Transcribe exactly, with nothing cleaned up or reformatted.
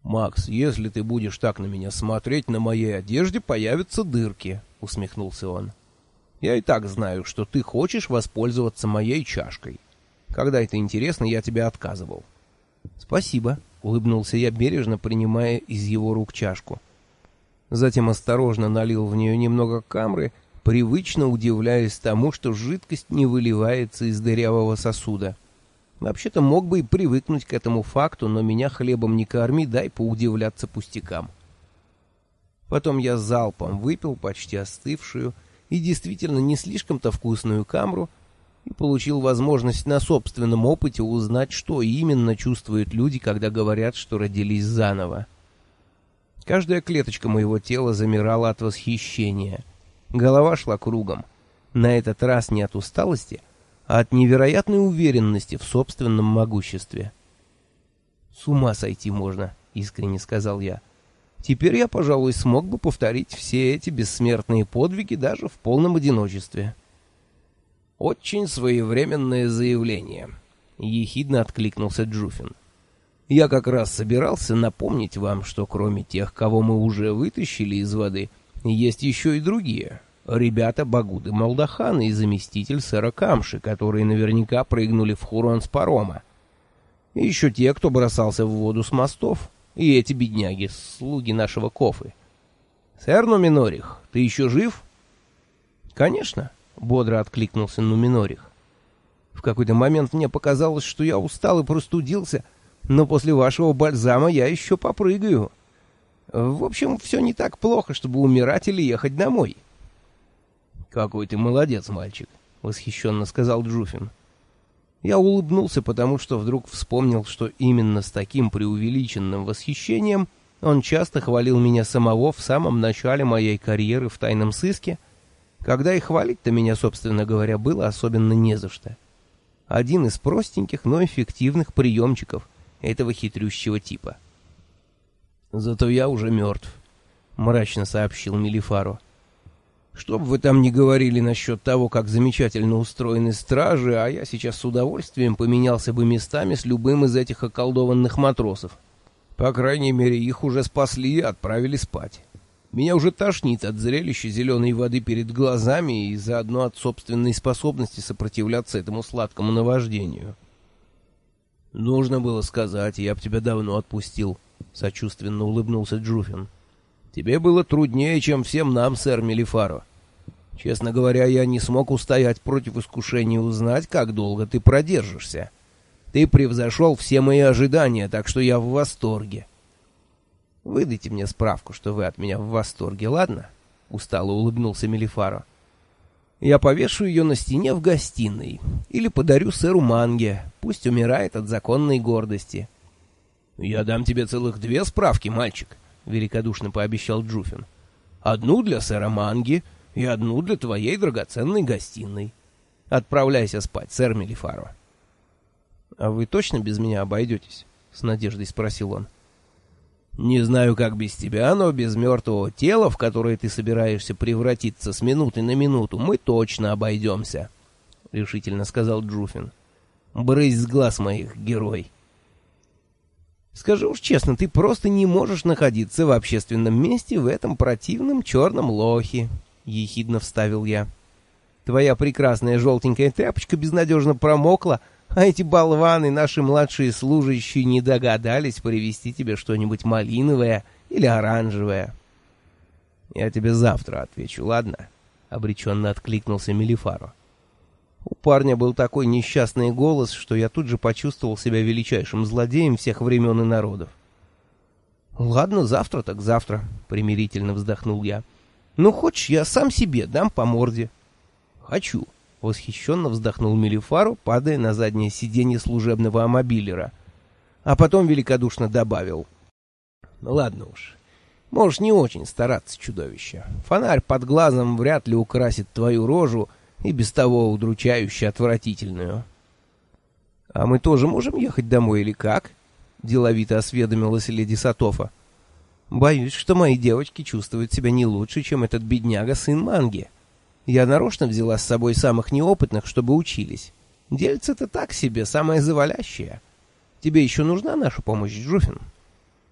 «Макс, если ты будешь так на меня смотреть, на моей одежде появятся дырки», — усмехнулся он. «Я и так знаю, что ты хочешь воспользоваться моей чашкой. Когда это интересно, я тебе отказывал». «Спасибо», — улыбнулся я, бережно принимая из его рук чашку. Затем осторожно налил в нее немного камры, привычно удивляясь тому, что жидкость не выливается из дырявого сосуда. Вообще-то мог бы и привыкнуть к этому факту, но меня хлебом не корми, дай поудивляться пустякам. Потом я залпом выпил почти остывшую и действительно не слишком-то вкусную камру и получил возможность на собственном опыте узнать, что именно чувствуют люди, когда говорят, что родились заново. Каждая клеточка моего тела замирала от восхищения. Голова шла кругом. На этот раз не от усталости, а от невероятной уверенности в собственном могуществе. «С ума сойти можно», — искренне сказал я. «Теперь я, пожалуй, смог бы повторить все эти бессмертные подвиги даже в полном одиночестве». «Очень своевременное заявление», — ехидно откликнулся Джуфин. «Я как раз собирался напомнить вам, что кроме тех, кого мы уже вытащили из воды, есть еще и другие. Ребята Багуды Малдахана и заместитель сэра Камши, которые наверняка прыгнули в Хурон с парома. И еще те, кто бросался в воду с мостов, и эти бедняги, слуги нашего Кофы. Сэр Нуминорих, ты еще жив?» «Конечно», — бодро откликнулся Нуминорих. «В какой-то момент мне показалось, что я устал и простудился, но после вашего бальзама я еще попрыгаю. В общем, все не так плохо, чтобы умирать или ехать домой». «Какой ты молодец, мальчик», — восхищенно сказал Джуфин. Я улыбнулся, потому что вдруг вспомнил, что именно с таким преувеличенным восхищением он часто хвалил меня самого в самом начале моей карьеры в тайном сыске, когда и хвалить-то меня, собственно говоря, было особенно не за что. Один из простеньких, но эффективных приемчиков этого хитрющего типа. «Зато я уже мертв», — мрачно сообщил Мелифаро. «Что бы вы там ни говорили насчет того, как замечательно устроены стражи, а я сейчас с удовольствием поменялся бы местами с любым из этих околдованных матросов. По крайней мере, их уже спасли и отправили спать. Меня уже тошнит от зрелища зеленой воды перед глазами и заодно от собственной способности сопротивляться этому сладкому наваждению». «Нужно было сказать, я б тебя давно отпустил», — сочувственно улыбнулся Джуфин. «Тебе было труднее, чем всем нам, сэр Мелифаро. Честно говоря, я не смог устоять против искушения узнать, как долго ты продержишься. Ты превзошел все мои ожидания, так что я в восторге». «Выдайте мне справку, что вы от меня в восторге, ладно?» — устало улыбнулся Мелифаро. «Я повешу ее на стене в гостиной или подарю сэру Манге, пусть умирает от законной гордости». «Я дам тебе целых две справки, мальчик», — великодушно пообещал Джуфин. «Одну для сэра Манги и одну для твоей драгоценной гостиной. Отправляйся спать, сэр Мелифаро». «А вы точно без меня обойдетесь?» — с надеждой спросил он. «Не знаю, как без тебя, но без мертвого тела, в которое ты собираешься превратиться с минуты на минуту, мы точно обойдемся», — решительно сказал Джуфин. «Брысь с глаз моих, герой». «Скажи уж честно, ты просто не можешь находиться в общественном месте в этом противном черном лохе», — ехидно вставил я. «Твоя прекрасная желтенькая тряпочка безнадежно промокла, а эти болваны, наши младшие служащие, не догадались привезти тебе что-нибудь малиновое или оранжевое». «Я тебе завтра отвечу, ладно?» — обреченно откликнулся Мелифаро. У парня был такой несчастный голос, что я тут же почувствовал себя величайшим злодеем всех времен и народов. «Ладно, завтра так завтра», — примирительно вздохнул я. «Ну, хочешь, я сам себе дам по морде?» «Хочу», — восхищенно вздохнул Мелифаро, падая на заднее сиденье служебного амобилера. А потом великодушно добавил: «Ладно уж, можешь не очень стараться, чудовище. Фонарь под глазом вряд ли украсит твою рожу, и без того удручающе отвратительную». «А мы тоже можем ехать домой или как?» — деловито осведомилась леди Сатофа. «Боюсь, что мои девочки чувствуют себя не лучше, чем этот бедняга сын Манги. Я нарочно взяла с собой самых неопытных, чтобы учились. Дельце-то так себе, самое завалящее. Тебе еще нужна наша помощь, Джуфин?»